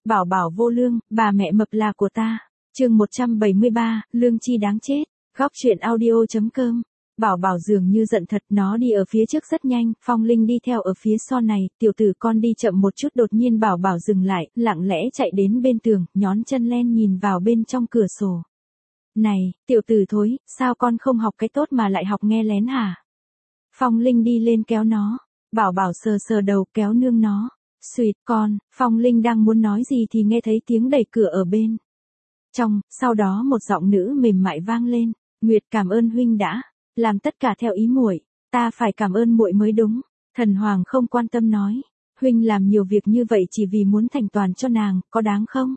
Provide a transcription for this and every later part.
Bảo bảo vô lương, bà mẹ mập là của ta. Chương 173, lương chi đáng chết. Góc truyện audio.com. Bảo bảo dường như giận thật, nó đi ở phía trước rất nhanh, Phong Linh đi theo ở phía sau này, tiểu tử con đi chậm một chút, đột nhiên bảo bảo dừng lại, lặng lẽ chạy đến bên tường, nhón chân len nhìn vào bên trong cửa sổ. Này, tiểu tử thối, sao con không học cái tốt mà lại học nghe lén hả? Phong Linh đi lên kéo nó, bảo bảo sờ sờ đầu kéo nương nó. Xuyệt con, Phong Linh đang muốn nói gì thì nghe thấy tiếng đẩy cửa ở bên trong, sau đó một giọng nữ mềm mại vang lên, Nguyệt cảm ơn huynh đã làm tất cả theo ý muội, ta phải cảm ơn muội mới đúng. Thần Hoàng không quan tâm nói, huynh làm nhiều việc như vậy chỉ vì muốn thành toàn cho nàng, có đáng không?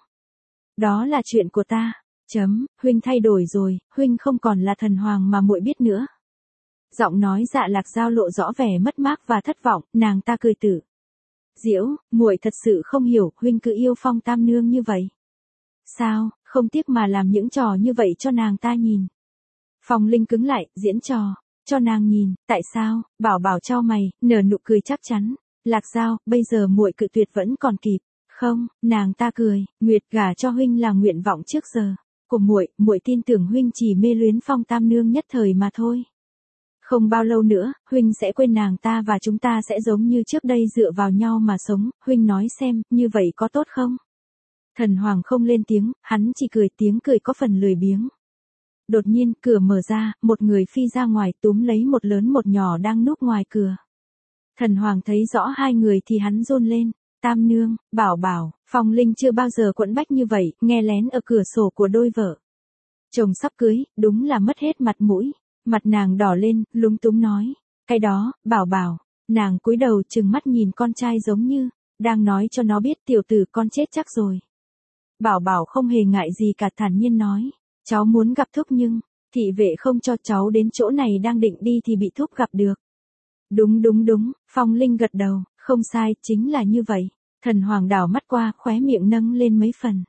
Đó là chuyện của ta. Huynh thay đổi rồi, huynh không còn là Thần Hoàng mà muội biết nữa. Giọng nói Dạ Lạc Dao lộ rõ vẻ mất mát và thất vọng, nàng ta cười tự giễu, muội thật sự không hiểu, huynh cứ yêu Phong Tam nương như vậy. Sao, không tiếc mà làm những trò như vậy cho nàng ta nhìn. Phong Linh cứng lại, diễn trò, cho nàng nhìn, tại sao? Bảo bảo chau mày, nở nụ cười chắc chắn. Lạc Dao, bây giờ muội cự tuyệt vẫn còn kịp. Không, nàng ta cười, Nguyệt gả cho huynh là nguyện vọng trước giờ của muội, muội tin tưởng huynh chỉ mê luyến Phong Tam nương nhất thời mà thôi. Không bao lâu nữa, huynh sẽ quên nàng ta và chúng ta sẽ giống như trước đây dựa vào nhau mà sống, huynh nói xem, như vậy có tốt không? Thần Hoàng không lên tiếng, hắn chỉ cười, tiếng cười có phần lười biếng. Đột nhiên, cửa mở ra, một người phi ra ngoài túm lấy một lớn một nhỏ đang núp ngoài cửa. Thần Hoàng thấy rõ hai người thì hắn run lên, Tam nương, bảo bảo, Phong Linh chưa bao giờ quẫn bách như vậy, nghe lén ở cửa sổ của đôi vợ chồng sắp cưới, đúng là mất hết mặt mũi. Mặt nàng đỏ lên, lúng túng nói, cái đó, bảo bảo. Nàng cúi đầu trừng mắt nhìn con trai giống như đang nói cho nó biết tiểu tử con chết chắc rồi. Bảo bảo không hề ngại gì cả, thản nhiên nói, cháu muốn gặp thúc nhưng thị vệ không cho cháu đến chỗ này, đang định đi thì bị thúc gặp được. Đúng, Phong Linh gật đầu, không sai, chính là như vậy. Thần Hoàng đảo mắt qua, khóe miệng nâng lên mấy phần.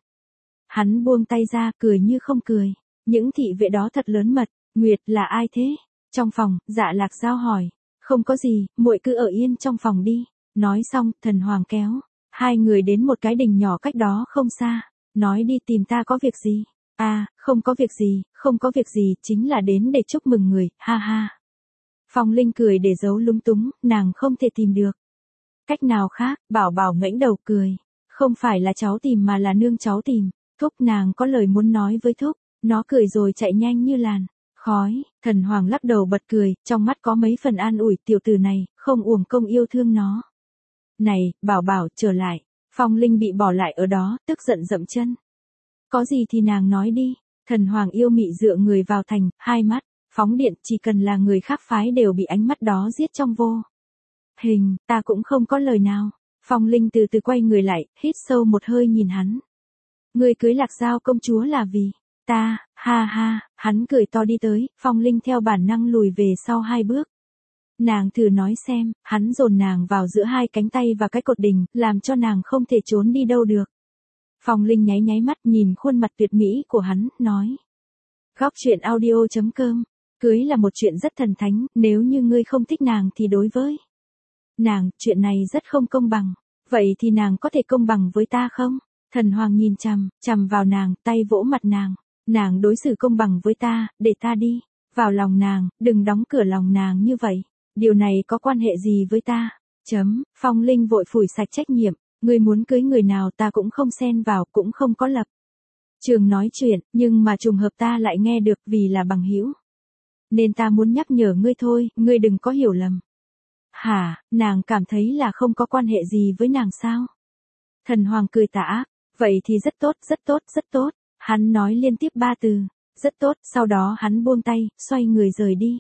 Hắn buông tay ra, cười như không cười. Những thị vệ đó thật lớn mật. Nguyệt là ai thế? Trong phòng, Dạ Lạc Dao hỏi. Không có gì, muội cứ ở yên trong phòng đi. Nói xong, Thần Hoàng kéo hai người đến một cái đình nhỏ cách đó không xa. Nói đi, tìm ta có việc gì? À, không có việc gì, chính là đến để chúc mừng người, ha ha. Phong Linh cười để giấu lúng túng, nàng không thể tìm được cách nào khác. Bảo bảo ngẩng đầu cười. Không phải là cháu tìm mà là nương cháu tìm. Thúc, nàng có lời muốn nói với thúc. Nó cười rồi chạy nhanh như làn khói. Thần Hoàng lắc đầu bật cười, trong mắt có mấy phần an ủi, tiểu tử này, không uổng công yêu thương nó. Này, bảo bảo, trở lại. Phong Linh bị bỏ lại ở đó, tức giận dậm chân. Có gì thì nàng nói đi. Thần Hoàng yêu mị dựa người vào thành, hai mắt phóng điện, chỉ cần là người khác phái đều bị ánh mắt đó giết trong vô hình. Ta cũng không có lời nào. Phong Linh từ từ quay người lại, hít sâu một hơi nhìn hắn. Ngươi cưới Lạc Dao công chúa là vì ta, ha ha. Hắn cười to đi tới, Phong Linh theo bản năng lùi về sau hai bước. Nàng thử nói xem. Hắn dồn nàng vào giữa hai cánh tay và cái cột đình, làm cho nàng không thể trốn đi đâu được. Phong Linh nháy mắt nhìn khuôn mặt tuyệt mỹ của hắn, nói. Góc truyện audio.com. Cưới là một chuyện rất thần thánh, nếu như ngươi không thích nàng thì đối với nàng, chuyện này rất không công bằng. Vậy thì nàng có thể công bằng với ta không? Thần Hoàng nhìn chằm vào nàng, tay vỗ mặt nàng. Nàng đối xử công bằng với ta, để ta đi vào lòng nàng, đừng đóng cửa lòng nàng như vậy. Điều này có quan hệ gì với ta? Phong Linh vội phủi sạch trách nhiệm. Ngươi muốn cưới người nào ta cũng không xen vào, cũng không có lập trường nói chuyện, nhưng mà trùng hợp ta lại nghe được vì là bằng hữu. Nên ta muốn nhắc nhở ngươi thôi, ngươi đừng có hiểu lầm. Hả, nàng cảm thấy là không có quan hệ gì với nàng sao? Thần Hoàng cười tà ác, vậy thì rất tốt. Hắn nói liên tiếp ba từ, rất tốt, sau đó hắn buông tay, xoay người rời đi.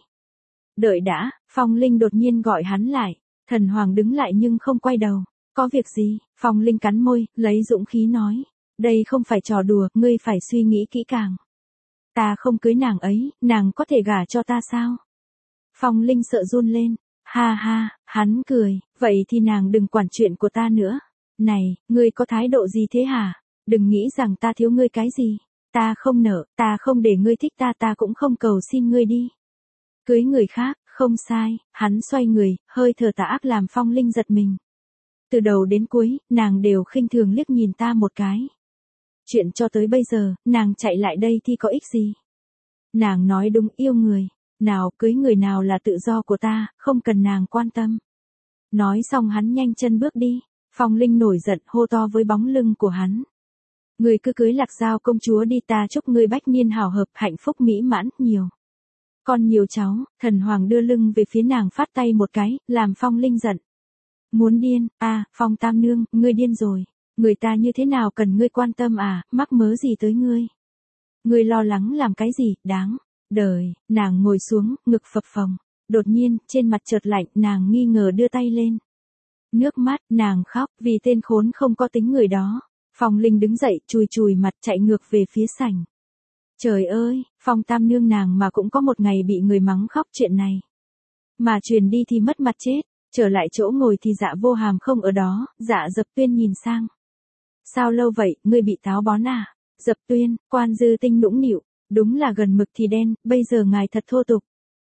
Đợi đã, Phong Linh đột nhiên gọi hắn lại. Thần Hoàng đứng lại nhưng không quay đầu. Có việc gì? Phong Linh cắn môi, lấy dũng khí nói. Đây không phải trò đùa, ngươi phải suy nghĩ kỹ càng. Ta không cưới nàng ấy, nàng có thể gả cho ta sao? Phong Linh sợ run lên. Ha ha, hắn cười, vậy thì nàng đừng quản chuyện của ta nữa. Này, ngươi có thái độ gì thế hả? Đừng nghĩ rằng ta thiếu ngươi cái gì. Ta không nợ, ta không để ngươi thích ta, ta cũng không cầu xin ngươi đi cưới người khác, không sai. Hắn xoay người, hơi thở tà ác làm Phong Linh giật mình. Từ đầu đến cuối, nàng đều khinh thường liếc nhìn ta một cái. Chuyện cho tới bây giờ, nàng chạy lại đây thì có ích gì? Nàng nói đúng, yêu người nào cưới người nào là tự do của ta, không cần nàng quan tâm. Nói xong hắn nhanh chân bước đi. Phong Linh nổi giận hô to với bóng lưng của hắn. Người cứ cưới Lạc Giao công chúa đi, ta chúc ngươi bách niên hào hợp, hạnh phúc mỹ mãn, nhiều con nhiều cháu. Thần hoàng đưa lưng về phía nàng phát tay một cái, làm Phong Linh giận. Muốn điên, Phong tam nương, ngươi điên rồi. Người ta như thế nào cần ngươi quan tâm à, mắc mớ gì tới ngươi. Ngươi lo lắng làm cái gì, đáng đời. Nàng ngồi xuống, ngực phập phồng. Đột nhiên, trên mặt chợt lạnh, nàng nghi ngờ đưa tay lên. Nước mắt, nàng khóc, vì tên khốn không có tính người đó. Phong Linh đứng dậy, chùi chùi mặt, chạy ngược về phía sảnh. Trời ơi, Phong tam nương nàng mà cũng có một ngày bị người mắng khóc chuyện này. Mà truyền đi thì mất mặt chết. Trở lại chỗ ngồi thì Dạ Vô Hàm không ở đó. Dạ Dập Tuyên nhìn sang. Sao lâu vậy, ngươi bị táo bón à? Dập Tuyên, Quan Dư Tinh nũng nịu. Đúng là gần mực thì đen, bây giờ ngài thật thô tục.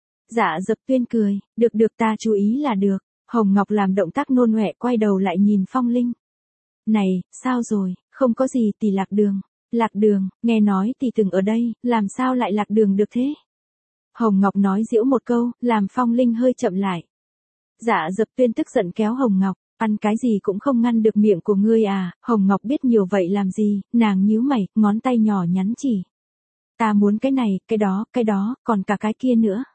Dạ Dập Tuyên cười, được ta chú ý là được. Hồng Ngọc làm động tác nôn ọe, quay đầu lại nhìn Phong Linh. Này, sao rồi, không có gì, tỷ lạc đường. Lạc đường, nghe nói tỷ từng ở đây, làm sao lại lạc đường được thế? Hồng Ngọc nói giễu một câu, làm Phong Linh hơi chậm lại. Dạ Dập Tuyên tức giận kéo Hồng Ngọc, ăn cái gì cũng không ngăn được miệng của ngươi à? Hồng Ngọc biết nhiều vậy làm gì, nàng nhíu mày, ngón tay nhỏ nhắn chỉ. Ta muốn cái này, cái đó, còn cả cái kia nữa.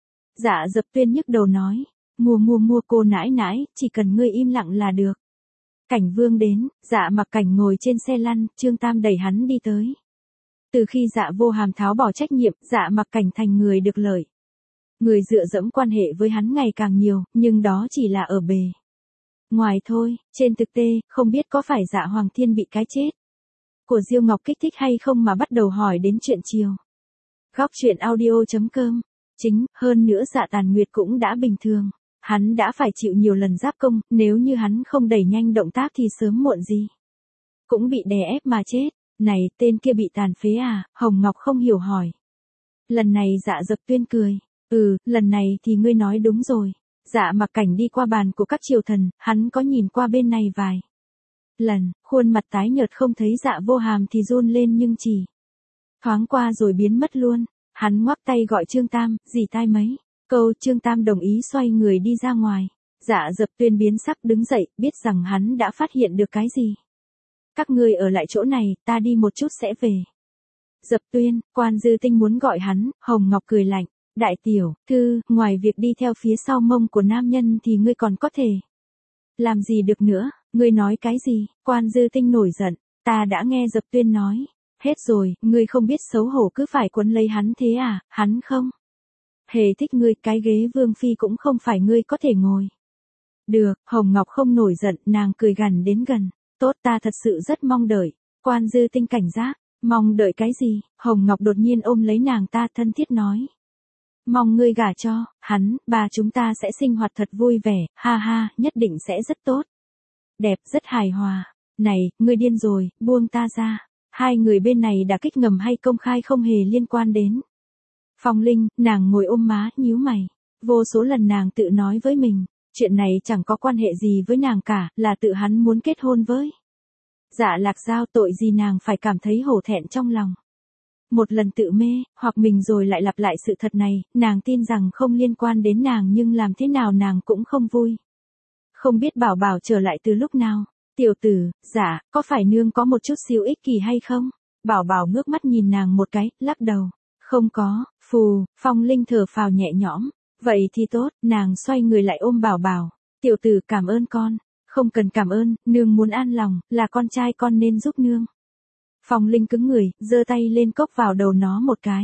Dạ Dập Tuyên nhức đầu nói, mua cô nãi nãi, chỉ cần ngươi im lặng là được. Cảnh Vương đến, Dạ Mặc Cảnh ngồi trên xe lăn, Trương Tam đẩy hắn đi tới. Từ khi Dạ Vô Hàm tháo bỏ trách nhiệm, Dạ Mặc Cảnh thành người được lợi. Người dựa dẫm quan hệ với hắn ngày càng nhiều, nhưng đó chỉ là ở bề ngoài thôi, trên thực tế, không biết có phải Dạ Hoàng Thiên bị cái chết của Diêu Ngọc kích thích hay không mà bắt đầu hỏi đến chuyện chiều. Góc truyện audio.com. Chính, hơn nữa Dạ Tàn Nguyệt cũng đã bình thường. Hắn đã phải chịu nhiều lần giáp công, nếu như hắn không đẩy nhanh động tác thì sớm muộn gì cũng bị đè ép mà chết. Này, tên kia bị tàn phế à? Hồng Ngọc không hiểu hỏi. Lần này Dạ Dập Tuyên cười. Lần này thì ngươi nói đúng rồi. Dạ Mặc Cảnh đi qua bàn của các triều thần, hắn có nhìn qua bên này vài lần, khuôn mặt tái nhợt không thấy Dạ Vô Hàm thì run lên nhưng chỉ thoáng qua rồi biến mất luôn. Hắn ngoắc tay gọi Trương Tam, dì tai mấy câu. Trương Tam đồng ý xoay người đi ra ngoài. Dạ Dập Tuyên biến sắc đứng dậy, biết rằng hắn đã phát hiện được cái gì. Các ngươi ở lại chỗ này, ta đi một chút sẽ về. Dập Tuyên, Quan Dư Tinh muốn gọi hắn. Hồng Ngọc cười lạnh. Đại tiểu thư, ngoài việc đi theo phía sau mông của nam nhân thì ngươi còn có thể làm gì được nữa? Ngươi nói cái gì? Quan Dư Tinh nổi giận. Ta đã nghe Dập Tuyên nói. Hết rồi, ngươi không biết xấu hổ cứ phải quấn lấy hắn thế à? Hắn không hề thích ngươi, cái ghế vương phi cũng không phải ngươi có thể ngồi. Được, Hồng Ngọc không nổi giận, nàng cười gằn đến gần. Tốt, ta thật sự rất mong đợi. Quan Dư Tinh cảnh giác. Mong đợi cái gì? Hồng Ngọc đột nhiên ôm lấy nàng ta thân thiết nói. Mong ngươi gả cho hắn, bà chúng ta sẽ sinh hoạt thật vui vẻ, ha ha, nhất định sẽ rất tốt. Đẹp, rất hài hòa. Này, ngươi điên rồi, buông ta ra. Hai người bên này đã kích ngầm hay công khai không hề liên quan đến Phong Linh. Nàng ngồi ôm má, nhíu mày. Vô số lần nàng tự nói với mình, chuyện này chẳng có quan hệ gì với nàng cả, là tự hắn muốn kết hôn với Dạ Lạc Giao, tội gì nàng phải cảm thấy hổ thẹn trong lòng. Một lần tự mê, hoặc mình rồi lại lặp lại sự thật này, nàng tin rằng không liên quan đến nàng nhưng làm thế nào nàng cũng không vui. Không biết Bảo Bảo trở lại từ lúc nào. Tiểu tử, dạ, có phải nương có một chút xíu ích kỷ hay không? Bảo Bảo ngước mắt nhìn nàng một cái, lắc đầu. Không có, phù. Phong Linh thở phào nhẹ nhõm. Vậy thì tốt, nàng xoay người lại ôm Bảo Bảo. Tiểu tử, cảm ơn con. Không cần cảm ơn, nương muốn an lòng, là con trai con nên giúp nương. Phong Linh cứng người, giơ tay lên cốc vào đầu nó một cái.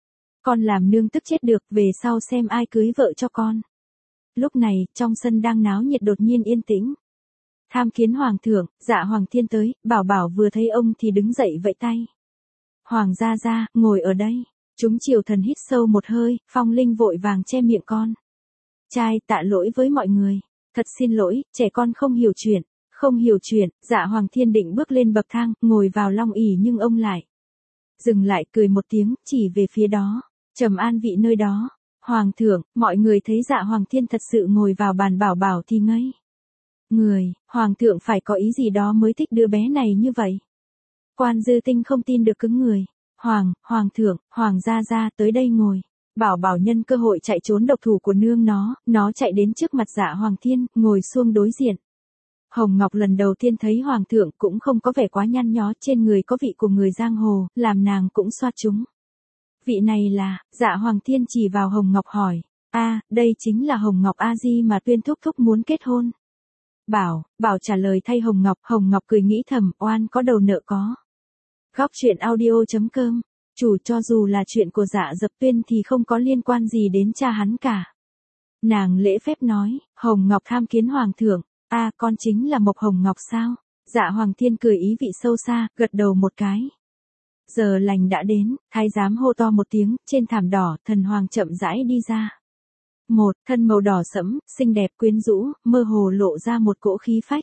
Con làm nương tức chết được, về sau xem ai cưới vợ cho con. Lúc này, trong sân đang náo nhiệt đột nhiên yên tĩnh. Tham kiến Hoàng thượng, Dạ Hoàng Thiên tới. Bảo Bảo vừa thấy ông thì đứng dậy vẫy tay. Hoàng gia gia, ngồi ở đây. Chúng triều thần hít sâu một hơi, Phong Linh vội vàng che miệng con trai, tạ lỗi với mọi người. Thật xin lỗi, trẻ con không hiểu chuyện. Không hiểu chuyện. Dạ Hoàng Thiên định bước lên bậc thang, ngồi vào long ỷ nhưng ông lại dừng lại, cười một tiếng, chỉ về phía đó. Trầm an vị nơi đó. Hoàng thượng, mọi người thấy Dạ Hoàng Thiên thật sự ngồi vào bàn. Bảo Bảo thì ngây Hoàng thượng phải có ý gì đó mới thích đứa bé này như vậy. Quan Dư Tinh không tin được cứng người. Hoàng thượng, Hoàng gia gia tới đây ngồi. Bảo Bảo nhân cơ hội chạy trốn độc thủ của nương nó chạy đến trước mặt Dạ Hoàng Thiên, ngồi xuống đối diện. Hồng Ngọc lần đầu tiên thấy Hoàng thượng cũng không có vẻ quá nhăn nhó, trên người có vị của người giang hồ, làm nàng cũng xoa trúng. Vị này là, Dạ Hoàng Thiên chỉ vào Hồng Ngọc hỏi, đây chính là Hồng Ngọc A Di mà Tuyên thúc thúc muốn kết hôn. Bảo trả lời thay Hồng Ngọc cười nghĩ thầm, oan có đầu nợ có. Góc truyện audio.com, chủ cho dù là chuyện của Dạ Dập Tuyên thì không có liên quan gì đến cha hắn cả. Nàng lễ phép nói, Hồng Ngọc tham kiến Hoàng thượng, con chính là Mộc Hồng Ngọc sao? Dạ Hoàng Thiên cười ý vị sâu xa, gật đầu một cái. Giờ lành đã đến, thái giám hô to một tiếng, trên thảm đỏ, thần hoàng chậm rãi đi ra. Một thân màu đỏ sẫm, xinh đẹp quyến rũ, mơ hồ lộ ra một cỗ khí phách.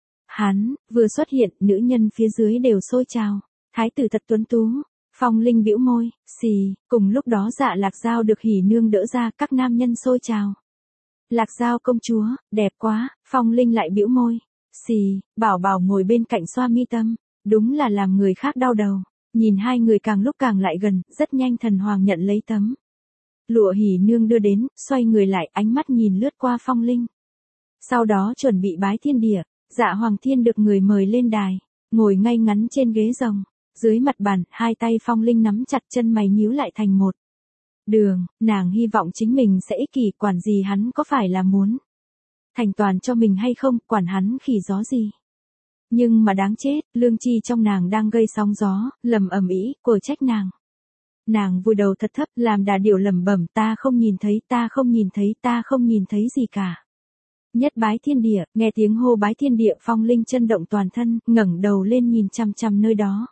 Hắn vừa xuất hiện, nữ nhân phía dưới đều xôi trào. Thái tử thật tuấn tú. Phong Linh bĩu môi, xì, cùng lúc đó Dạ Lạc Dao được Hỉ Nương đỡ ra, các nam nhân xôi trào. Lạc Dao công chúa, đẹp quá. Phong Linh lại bĩu môi, xì. Bảo Bảo ngồi bên cạnh xoa mi tâm, đúng là làm người khác đau đầu. Nhìn hai người càng lúc càng lại gần, rất nhanh thần hoàng nhận lấy tấm lụa Hỉ Nương đưa đến, xoay người lại, ánh mắt nhìn lướt qua Phong Linh. Sau đó chuẩn bị bái thiên địa. Dạ Hoàng Thiên được người mời lên đài, ngồi ngay ngắn trên ghế rồng. Dưới mặt bàn, hai tay Phong Linh nắm chặt, chân mày nhíu lại thành một đường. Nàng hy vọng chính mình sẽ ích kỷ, quản gì hắn có phải là muốn thành toàn cho mình hay không, quản hắn khỉ gió gì. Nhưng mà đáng chết, lương tri trong nàng đang gây sóng gió, lầm ầm ĩ, của trách nàng. Nàng vùi đầu thật thấp, làm đà điệu lẩm bẩm, ta không nhìn thấy, ta không nhìn thấy, ta không nhìn thấy gì cả. Nhất bái thiên địa, nghe tiếng hô bái thiên địa, Phong Linh chân động toàn thân, ngẩng đầu lên nhìn chằm chằm nơi đó.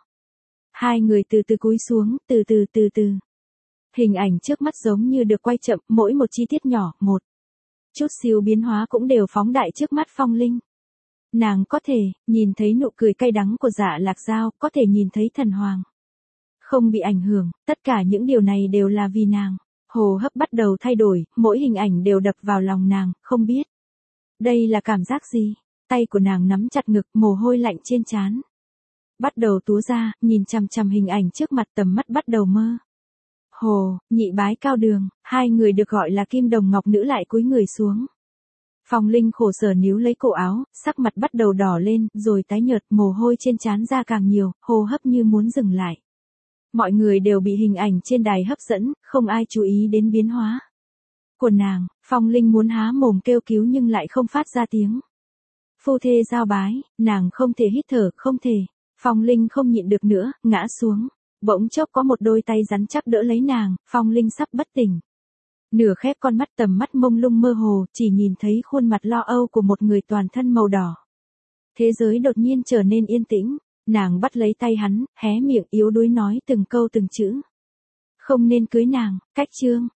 Hai người từ từ cúi xuống, từ từ. Hình ảnh trước mắt giống như được quay chậm, mỗi một chi tiết nhỏ, một chút xíu biến hóa cũng đều phóng đại trước mắt Phong Linh. Nàng có thể nhìn thấy nụ cười cay đắng của Dạ Lạc Dao, có thể nhìn thấy thần hoàng không bị ảnh hưởng, tất cả những điều này đều là vì nàng. Hô hấp bắt đầu thay đổi, mỗi hình ảnh đều đập vào lòng nàng, không biết đây là cảm giác gì. Tay của nàng nắm chặt ngực, mồ hôi lạnh trên trán bắt đầu túa ra, nhìn chằm chằm hình ảnh trước mặt, tầm mắt bắt đầu mơ hồ. Nhị bái cao đường, hai người được gọi là Kim Đồng Ngọc Nữ lại cúi người xuống. Phong Linh khổ sở níu lấy cổ áo, sắc mặt bắt đầu đỏ lên, rồi tái nhợt, mồ hôi trên trán ra càng nhiều, hô hấp như muốn dừng lại. Mọi người đều bị hình ảnh trên đài hấp dẫn, không ai chú ý đến biến hóa của nàng. Phong Linh muốn há mồm kêu cứu nhưng lại không phát ra tiếng. Phu thê giao bái, nàng không thể hít thở, không thể. Phong Linh không nhịn được nữa, ngã xuống. Bỗng chốc có một đôi tay rắn chắc đỡ lấy nàng, Phong Linh sắp bất tỉnh. Nửa khép con mắt, tầm mắt mông lung mơ hồ, chỉ nhìn thấy khuôn mặt lo âu của một người toàn thân màu đỏ. Thế giới đột nhiên trở nên yên tĩnh, nàng bắt lấy tay hắn, hé miệng yếu đuối nói từng câu từng chữ. Không nên cưới nàng, cách chương.